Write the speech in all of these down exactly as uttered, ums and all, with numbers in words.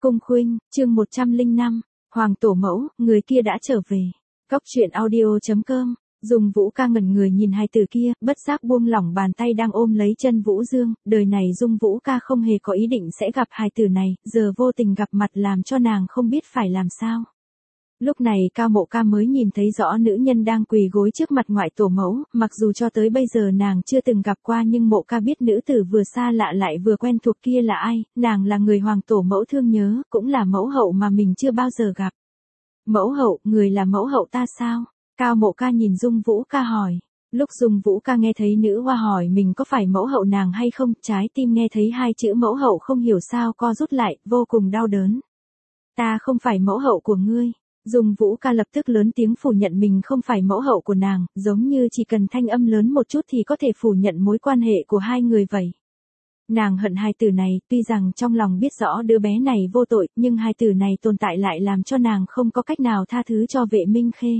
Cung Khuynh, chương một trăm lẻ năm, Hoàng Tổ Mẫu, người kia đã trở về. Cóc truyện audio chấm com. Dung Vũ Ca ngẩn người nhìn hai từ kia, bất giác buông lỏng bàn tay đang ôm lấy chân Vũ Dương, đời này Dung Vũ Ca không hề có ý định sẽ gặp hai từ này, giờ vô tình gặp mặt làm cho nàng không biết phải làm sao. Lúc này Cao Mộ Ca mới nhìn thấy rõ nữ nhân đang quỳ gối trước mặt ngoại tổ mẫu, mặc dù cho tới bây giờ nàng chưa từng gặp qua nhưng Mộ Ca biết nữ tử vừa xa lạ lại vừa quen thuộc kia là ai, nàng là người Hoàng Tổ Mẫu thương nhớ, cũng là mẫu hậu mà mình chưa bao giờ gặp. Mẫu hậu, người là mẫu hậu ta sao? Cao Mộ Ca nhìn Dung Vũ Ca hỏi. Lúc Dung Vũ Ca nghe thấy nữ hoa hỏi mình có phải mẫu hậu nàng hay không, trái tim nghe thấy hai chữ mẫu hậu không hiểu sao co rút lại, vô cùng đau đớn. Ta không phải mẫu hậu của ngươi. Dung Vũ Ca lập tức lớn tiếng phủ nhận mình không phải mẫu hậu của nàng, giống như chỉ cần thanh âm lớn một chút thì có thể phủ nhận mối quan hệ của hai người vậy. Nàng hận hai từ này, tuy rằng trong lòng biết rõ đứa bé này vô tội, nhưng hai từ này tồn tại lại làm cho nàng không có cách nào tha thứ cho Vệ Minh Khê.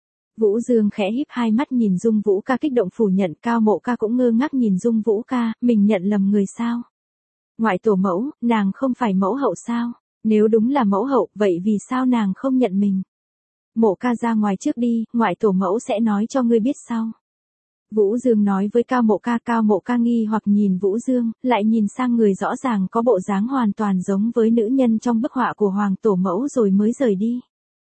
Vũ Dương khẽ híp hai mắt nhìn Dung Vũ Ca kích động phủ nhận, Cao Mộ Ca cũng ngơ ngác nhìn Dung Vũ Ca, mình nhận lầm người sao? Ngoại tổ mẫu, nàng không phải mẫu hậu sao? Nếu đúng là mẫu hậu, vậy vì sao nàng không nhận mình? Mộ Ca ra ngoài trước đi, ngoại tổ mẫu sẽ nói cho ngươi biết sau. Vũ Dương nói với Cao Mộ Ca, Cao Mộ Ca nghi hoặc nhìn Vũ Dương, lại nhìn sang người rõ ràng có bộ dáng hoàn toàn giống với nữ nhân trong bức họa của Hoàng Tổ Mẫu rồi mới rời đi.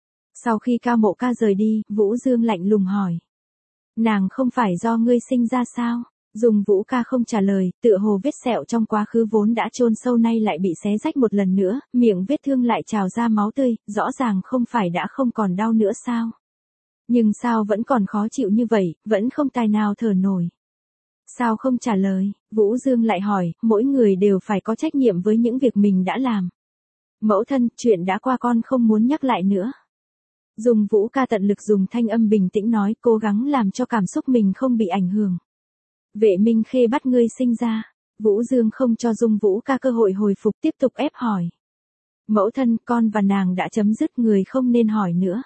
Sau khi Cao Mộ Ca rời đi, Vũ Dương lạnh lùng hỏi. Nàng không phải do ngươi sinh ra sao? Dung Vũ Ca không trả lời, tựa hồ vết sẹo trong quá khứ vốn đã chôn sâu nay lại bị xé rách một lần nữa, miệng vết thương lại trào ra máu tươi, rõ ràng không phải đã không còn đau nữa sao? Nhưng sao vẫn còn khó chịu như vậy, vẫn không tài nào thở nổi. Sao không trả lời? Vũ Dương lại hỏi, mỗi người đều phải có trách nhiệm với những việc mình đã làm. Mẫu thân, chuyện đã qua con không muốn nhắc lại nữa. Dung Vũ Ca tận lực dùng thanh âm bình tĩnh nói, cố gắng làm cho cảm xúc mình không bị ảnh hưởng. Vệ Minh Khê bắt ngươi sinh ra. Vũ Dương không cho Dung Vũ Ca cơ hội hồi phục, tiếp tục ép hỏi. Mẫu thân, con và nàng đã chấm dứt, người không nên hỏi nữa.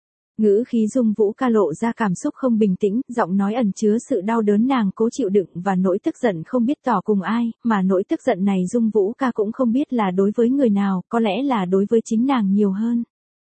Ngữ khí Dung Vũ Ca lộ ra cảm xúc không bình tĩnh, giọng nói ẩn chứa sự đau đớn nàng cố chịu đựng và nỗi tức giận không biết tỏ cùng ai, mà nỗi tức giận này Dung Vũ Ca cũng không biết là đối với người nào, có lẽ là đối với chính nàng nhiều hơn.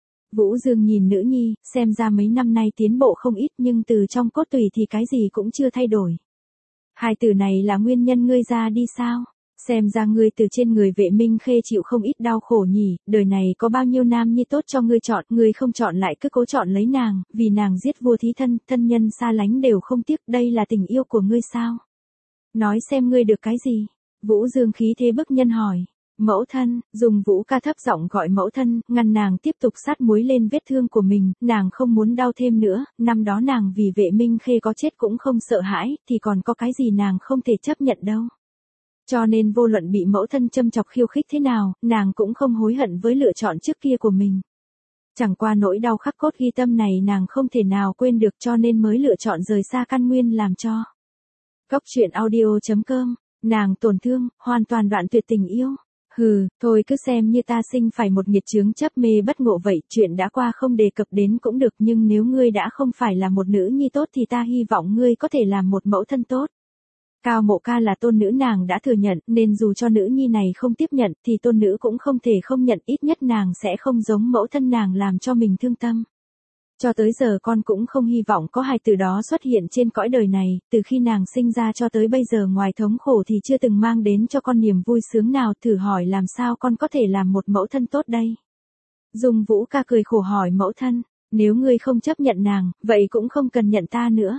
Vũ Dương nhìn nữ nhi, xem ra mấy năm nay tiến bộ không ít nhưng từ trong cốt tủy thì cái gì cũng chưa thay đổi. Hai từ này là nguyên nhân ngươi ra đi sao? Xem ra ngươi từ trên người Vệ Minh Khê chịu không ít đau khổ nhỉ, đời này có bao nhiêu nam nhi tốt cho ngươi chọn, ngươi không chọn lại cứ cố chọn lấy nàng, vì nàng giết vua thí thân, thân nhân xa lánh đều không tiếc, đây là tình yêu của ngươi sao? Nói xem ngươi được cái gì? Vũ Dương khí thế bức nhân hỏi. Mẫu thân, Dung Vũ Ca thấp giọng gọi mẫu thân, ngăn nàng tiếp tục sát muối lên vết thương của mình, nàng không muốn đau thêm nữa, năm đó nàng vì Vệ Minh Khê có chết cũng không sợ hãi, thì còn có cái gì nàng không thể chấp nhận đâu. Cho nên vô luận bị mẫu thân châm chọc khiêu khích thế nào, nàng cũng không hối hận với lựa chọn trước kia của mình. Chẳng qua nỗi đau khắc cốt ghi tâm này nàng không thể nào quên được cho nên mới lựa chọn rời xa căn nguyên làm cho. Cóc truyện audio chấm com, nàng tổn thương, hoàn toàn đoạn tuyệt tình yêu. Hừ, thôi cứ xem như ta sinh phải một nghiệt chướng chấp mê bất ngộ vậy, chuyện đã qua không đề cập đến cũng được nhưng nếu ngươi đã không phải là một nữ nhi tốt thì ta hy vọng ngươi có thể làm một mẫu thân tốt. Cao Mộ Ca là tôn nữ nàng đã thừa nhận nên dù cho nữ nhi này không tiếp nhận thì tôn nữ cũng không thể không nhận, ít nhất nàng sẽ không giống mẫu thân nàng làm cho mình thương tâm. Cho tới giờ con cũng không hy vọng có hai từ đó xuất hiện trên cõi đời này, từ khi nàng sinh ra cho tới bây giờ ngoài thống khổ thì chưa từng mang đến cho con niềm vui sướng nào, thử hỏi làm sao con có thể làm một mẫu thân tốt đây? Dung Vũ Ca cười khổ hỏi mẫu thân, nếu ngươi không chấp nhận nàng, vậy cũng không cần nhận ta nữa.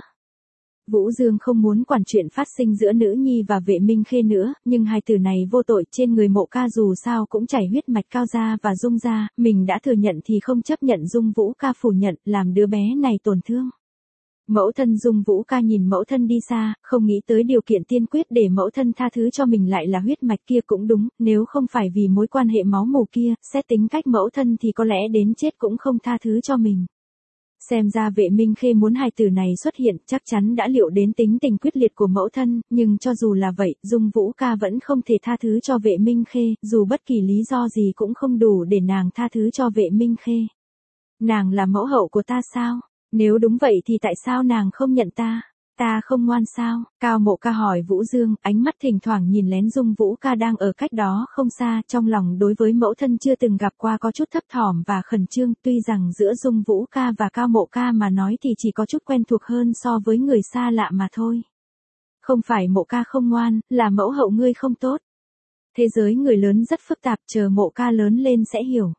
Vũ Dương không muốn quản chuyện phát sinh giữa nữ nhi và Vệ Minh Khê nữa, nhưng hai từ này vô tội, trên người Mộ Ca dù sao cũng chảy huyết mạch Cao gia và Dung gia, mình đã thừa nhận thì không chấp nhận. Dung Vũ Ca phủ nhận, làm đứa bé này tổn thương. Mẫu thân. Dung Vũ Ca nhìn mẫu thân đi xa, không nghĩ tới điều kiện tiên quyết để mẫu thân tha thứ cho mình lại là huyết mạch kia cũng đúng, nếu không phải vì mối quan hệ máu mủ kia, xét tính cách mẫu thân thì có lẽ đến chết cũng không tha thứ cho mình. Xem ra Vệ Minh Khê muốn hai từ này xuất hiện, chắc chắn đã liệu đến tính tình quyết liệt của mẫu thân, nhưng cho dù là vậy, Dung Vũ Ca vẫn không thể tha thứ cho Vệ Minh Khê, dù bất kỳ lý do gì cũng không đủ để nàng tha thứ cho Vệ Minh Khê. Nàng là mẫu hậu của ta sao? Nếu đúng vậy thì tại sao nàng không nhận ta? Ta không ngoan sao? Cao Mộ Ca hỏi Vũ Dương, ánh mắt thỉnh thoảng nhìn lén Dung Vũ Ca đang ở cách đó không xa, trong lòng đối với mẫu thân chưa từng gặp qua có chút thấp thỏm và khẩn trương, tuy rằng giữa Dung Vũ Ca và Cao Mộ Ca mà nói thì chỉ có chút quen thuộc hơn so với người xa lạ mà thôi. Không phải Mộ Ca không ngoan, là mẫu hậu ngươi không tốt. Thế giới người lớn rất phức tạp, chờ Mộ Ca lớn lên sẽ hiểu.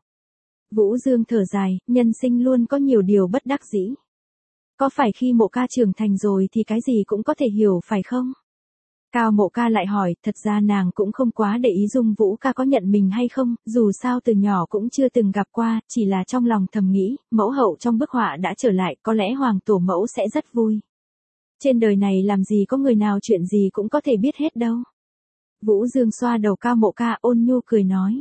Vũ Dương thở dài, nhân sinh luôn có nhiều điều bất đắc dĩ. Có phải khi Mộ Ca trưởng thành rồi thì cái gì cũng có thể hiểu phải không? Cao Mộ Ca lại hỏi, thật ra nàng cũng không quá để ý Dung Vũ Ca có nhận mình hay không, dù sao từ nhỏ cũng chưa từng gặp qua, chỉ là trong lòng thầm nghĩ, mẫu hậu trong bức họa đã trở lại, có lẽ hoàng tổ mẫu sẽ rất vui. Trên đời này làm gì có người nào chuyện gì cũng có thể biết hết đâu. Vũ Dương xoa đầu Cao Mộ Ca ôn nhu cười nói.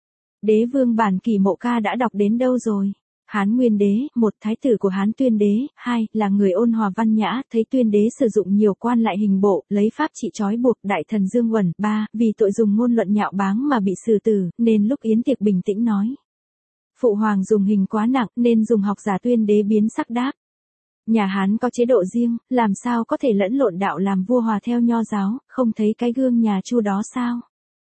Đế vương bản kỷ Mộ Ca đã đọc đến đâu rồi? Hán Nguyên Đế, một thái tử của Hán Tuyên Đế, hai là người ôn hòa văn nhã, thấy Tuyên Đế sử dụng nhiều quan lại hình bộ, lấy pháp trị trói buộc đại thần Dương Uẩn, ba vì tội dùng ngôn luận nhạo báng mà bị xử tử, nên lúc yến tiệc bình tĩnh nói. Phụ hoàng dùng hình quá nặng nên dùng học giả Tuyên Đế biến sắc đáp. Nhà Hán có chế độ riêng, làm sao có thể lẫn lộn đạo làm vua hòa theo nho giáo, không thấy cái gương nhà Chu đó sao?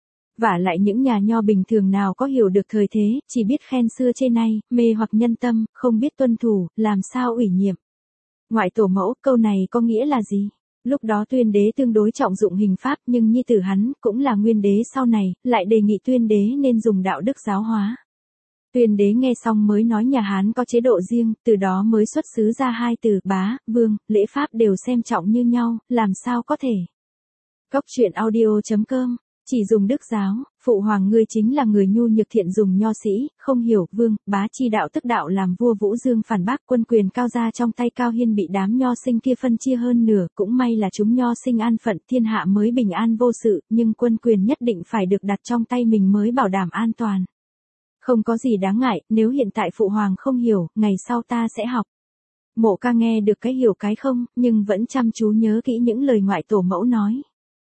Vả lại những nhà nho bình thường nào có hiểu được thời thế, chỉ biết khen xưa chê nay, mê hoặc nhân tâm, không biết tuân thủ, làm sao ủy nhiệm. Ngoại tổ mẫu, câu này có nghĩa là gì? Lúc đó Tuyên Đế tương đối trọng dụng hình pháp, nhưng nhi tử hắn, cũng là Nguyên Đế sau này, lại đề nghị Tuyên Đế nên dùng đạo đức giáo hóa. Tuyên Đế nghe xong mới nói nhà Hán có chế độ riêng, từ đó mới xuất xứ ra hai từ bá, vương, lễ pháp đều xem trọng như nhau, làm sao có thể. Cốc truyện audio chấm com Chỉ dùng đức giáo, phụ hoàng ngươi chính là người nhu nhược thiện dùng nho sĩ, không hiểu, vương, bá chi đạo tức đạo làm vua. Vũ Dương phản bác, quân quyền cao gia trong tay Cao Hiên bị đám nho sinh kia phân chia hơn nửa, cũng may là chúng nho sinh an phận, thiên hạ mới bình an vô sự, nhưng quân quyền nhất định phải được đặt trong tay mình mới bảo đảm an toàn. Không có gì đáng ngại, nếu hiện tại phụ hoàng không hiểu, ngày sau ta sẽ học. Mộ Ca nghe được cái hiểu cái không, nhưng vẫn chăm chú nhớ kỹ những lời ngoại tổ mẫu nói.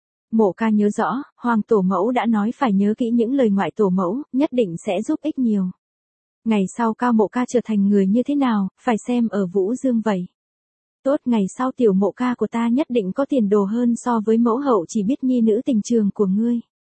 Mộ Ca nhớ rõ, hoàng tổ mẫu đã nói phải nhớ kỹ những lời ngoại tổ mẫu, nhất định sẽ giúp ích nhiều. Ngày sau Cao Mộ Ca trở thành người như thế nào, phải xem ở Vũ Dương vậy. Tốt, ngày sau tiểu Mộ Ca của ta nhất định có tiền đồ hơn so với mẫu hậu chỉ biết nhi nữ tình trường của ngươi.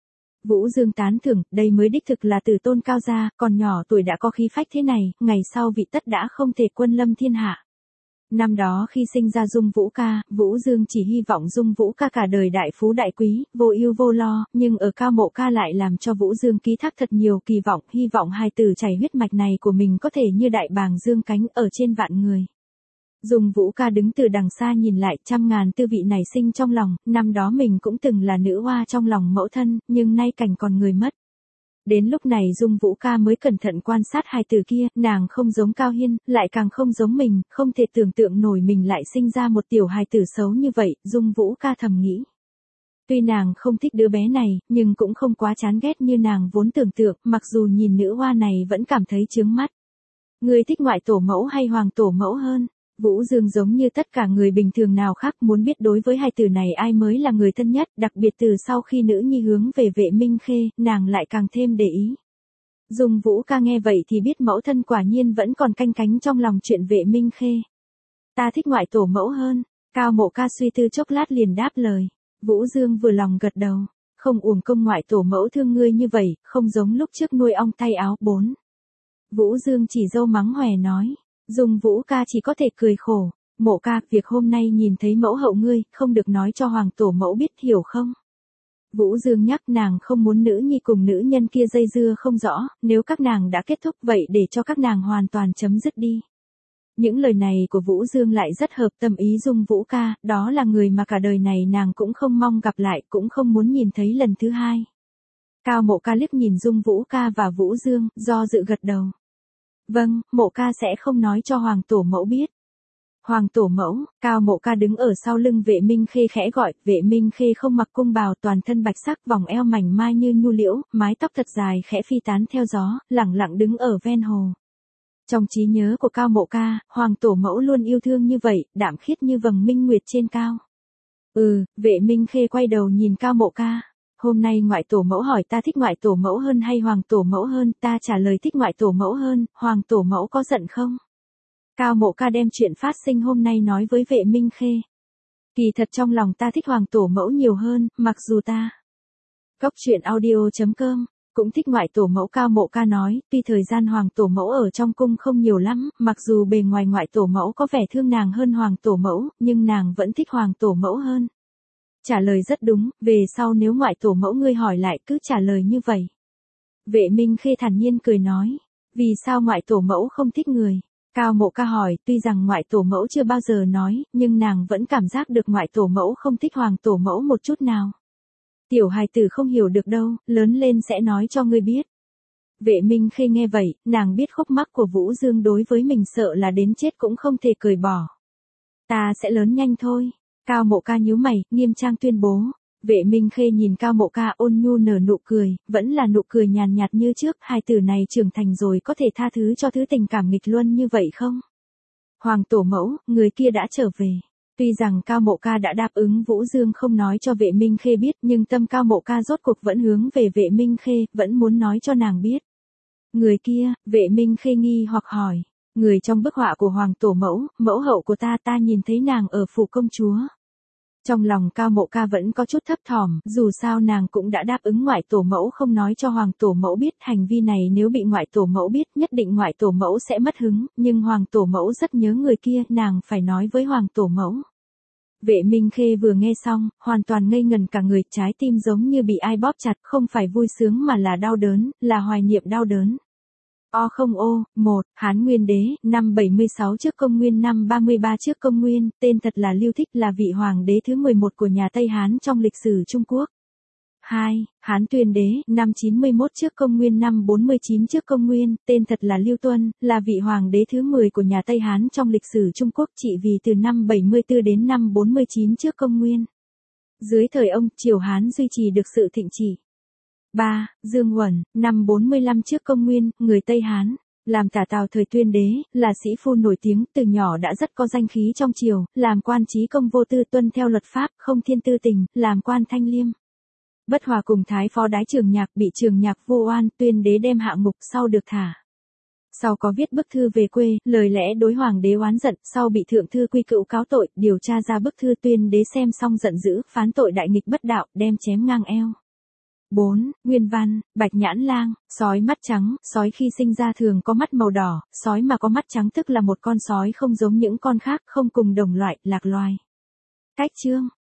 Vũ Dương tán thưởng, đây mới đích thực là tử tôn cao gia, còn nhỏ tuổi đã có khí phách thế này, ngày sau vị tất đã không thể quân lâm thiên hạ. Năm đó khi sinh ra Dung Vũ Ca, Vũ Dương chỉ hy vọng Dung Vũ Ca cả đời đại phú đại quý, vô ưu vô lo, nhưng ở Cao Mộ Ca lại làm cho Vũ Dương ký thác thật nhiều kỳ vọng, hy vọng hai tử chảy huyết mạch này của mình có thể như đại bàng dương cánh ở trên vạn người. Dung Vũ Ca đứng từ đằng xa nhìn lại, trăm ngàn tư vị nảy sinh trong lòng, năm đó mình cũng từng là nữ hoa trong lòng mẫu thân, nhưng nay cảnh còn người mất. Đến lúc này Dung Vũ Ca mới cẩn thận quan sát hai từ kia, nàng không giống Cao Hiên, lại càng không giống mình, không thể tưởng tượng nổi mình lại sinh ra một tiểu hài tử xấu như vậy, Dung Vũ Ca thầm nghĩ. Tuy nàng không thích đứa bé này, nhưng cũng không quá chán ghét như nàng vốn tưởng tượng, mặc dù nhìn nữ hoa này vẫn cảm thấy chướng mắt. Ngươi thích ngoại tổ mẫu hay hoàng tổ mẫu hơn? Vũ Dương giống như tất cả người bình thường nào khác muốn biết đối với hai từ này ai mới là người thân nhất, đặc biệt từ sau khi nữ nhi hướng về Vệ Minh Khê, nàng lại càng thêm để ý. Dung Vũ Ca nghe vậy thì biết mẫu thân quả nhiên vẫn còn canh cánh trong lòng chuyện Vệ Minh Khê. Ta thích ngoại tổ mẫu hơn. Cao Mộ Ca suy tư chốc lát liền đáp lời. Vũ Dương vừa lòng gật đầu. Không uổng công ngoại tổ mẫu thương ngươi như vậy, không giống lúc trước nuôi ong tay áo. Bốn. Vũ Dương chỉ dâu mắng hòe nói. Dung Vũ Ca chỉ có thể cười khổ. Mộ Ca, việc hôm nay nhìn thấy mẫu hậu ngươi, không được nói cho hoàng tổ mẫu biết, hiểu không? Vũ Dương nhắc nàng không muốn nữ nhi cùng nữ nhân kia dây dưa không rõ, nếu các nàng đã kết thúc vậy để cho các nàng hoàn toàn chấm dứt đi. Những lời này của Vũ Dương lại rất hợp tâm ý Dung Vũ Ca, đó là người mà cả đời này nàng cũng không mong gặp lại, cũng không muốn nhìn thấy lần thứ hai. Cao Mộ Ca liếc nhìn Dung Vũ Ca và Vũ Dương, do dự gật đầu. Vâng, Mộ Ca sẽ không nói cho hoàng tổ mẫu biết. Hoàng tổ mẫu, Cao Mộ Ca đứng ở sau lưng Vệ Minh Khê khẽ gọi, Vệ Minh Khê không mặc cung bào, toàn thân bạch sắc, vòng eo mảnh mai như nhu liễu, mái tóc thật dài khẽ phi tán theo gió, lẳng lặng đứng ở ven hồ. Trong trí nhớ của Cao Mộ Ca, hoàng tổ mẫu luôn yêu thương như vậy, đạm khiết như vầng minh nguyệt trên cao. Ừ, Vệ Minh Khê quay đầu nhìn Cao Mộ Ca. Hôm nay ngoại tổ mẫu hỏi ta thích ngoại tổ mẫu hơn hay hoàng tổ mẫu hơn, ta trả lời thích ngoại tổ mẫu hơn, hoàng tổ mẫu có giận không? Cao Mộ Ca đem chuyện phát sinh hôm nay nói với Vệ Minh Khê. Kỳ thật trong lòng ta thích hoàng tổ mẫu nhiều hơn, mặc dù ta. Cóc truyện audio chấm com cũng thích ngoại tổ mẫu. Cao Mộ Ca nói, tuy thời gian hoàng tổ mẫu ở trong cung không nhiều lắm, mặc dù bề ngoài ngoại tổ mẫu có vẻ thương nàng hơn hoàng tổ mẫu, nhưng nàng vẫn thích hoàng tổ mẫu hơn. Trả lời rất đúng, về sau nếu ngoại tổ mẫu ngươi hỏi lại cứ trả lời như vậy. Vệ Minh Khê thản nhiên cười nói, vì sao ngoại tổ mẫu không thích người? Cao Mộ Ca hỏi, tuy rằng ngoại tổ mẫu chưa bao giờ nói, nhưng nàng vẫn cảm giác được ngoại tổ mẫu không thích hoàng tổ mẫu một chút nào. Tiểu hài tử không hiểu được đâu, lớn lên sẽ nói cho ngươi biết. Vệ Minh Khê nghe vậy, nàng biết khúc mắc của Vũ Dương đối với mình sợ là đến chết cũng không thể cởi bỏ. Ta sẽ lớn nhanh thôi. Cao Mộ Ca nhíu mày, nghiêm trang tuyên bố. Vệ Minh Khê nhìn Cao Mộ Ca ôn nhu nở nụ cười, vẫn là nụ cười nhàn nhạt như trước, hai tử này trưởng thành rồi có thể tha thứ cho thứ tình cảm nghịch luân như vậy không? Hoàng tổ mẫu, người kia đã trở về. Tuy rằng Cao Mộ Ca đã đáp ứng Vũ Dương không nói cho Vệ Minh Khê biết, nhưng tâm Cao Mộ Ca rốt cuộc vẫn hướng về Vệ Minh Khê, vẫn muốn nói cho nàng biết. Người kia, Vệ Minh Khê nghi hoặc hỏi, người trong bức họa của hoàng tổ mẫu, mẫu hậu của ta ta nhìn thấy nàng ở phủ công chúa. Trong lòng Cao Mộ Ca vẫn có chút thấp thỏm, dù sao nàng cũng đã đáp ứng ngoại tổ mẫu không nói cho hoàng tổ mẫu biết, hành vi này nếu bị ngoại tổ mẫu biết nhất định ngoại tổ mẫu sẽ mất hứng, nhưng hoàng tổ mẫu rất nhớ người kia, nàng phải nói với hoàng tổ mẫu. Vệ Minh Khê vừa nghe xong, hoàn toàn ngây ngần cả người, trái tim giống như bị ai bóp chặt, không phải vui sướng mà là đau đớn, là hoài niệm đau đớn. O không ô, một, Hán Nguyên Đế, năm bảy mươi sáu trước công nguyên năm ba mươi ba trước công nguyên, tên thật là Lưu Thích, là vị hoàng đế thứ mười một của nhà Tây Hán trong lịch sử Trung Quốc. hai. Hán Tuyên Đế, năm chín mươi mốt trước công nguyên năm bốn mươi chín trước công nguyên, tên thật là Lưu Tuân, là vị hoàng đế thứ mười của nhà Tây Hán trong lịch sử Trung Quốc, trị vì từ năm bảy mươi tư đến năm bốn mươi chín trước công nguyên. Dưới thời ông, triều Hán duy trì được sự thịnh trị. ba. Dương Uẩn, năm bốn mươi lăm trước công nguyên, người Tây Hán, làm tả Tào thời Tuyên Đế, là sĩ phu nổi tiếng, từ nhỏ đã rất có danh khí trong triều, làm quan trí công vô tư, tuân theo luật pháp, không thiên tư tình, làm quan thanh liêm. Bất hòa cùng thái phó Đái Trường Nhạc, bị Trường Nhạc vu oan, Tuyên Đế đem hạ ngục, sau được thả. Sau có viết bức thư về quê, lời lẽ đối hoàng đế oán giận, sau bị thượng thư quy cựu cáo tội, điều tra ra bức thư, Tuyên Đế xem xong giận dữ, phán tội đại nghịch bất đạo, đem chém ngang eo. bốn. Nguyên văn, Bạch Nhãn Lang, sói mắt trắng, sói khi sinh ra thường có mắt màu đỏ, sói mà có mắt trắng tức là một con sói không giống những con khác, không cùng đồng loại, lạc loài. Cách chương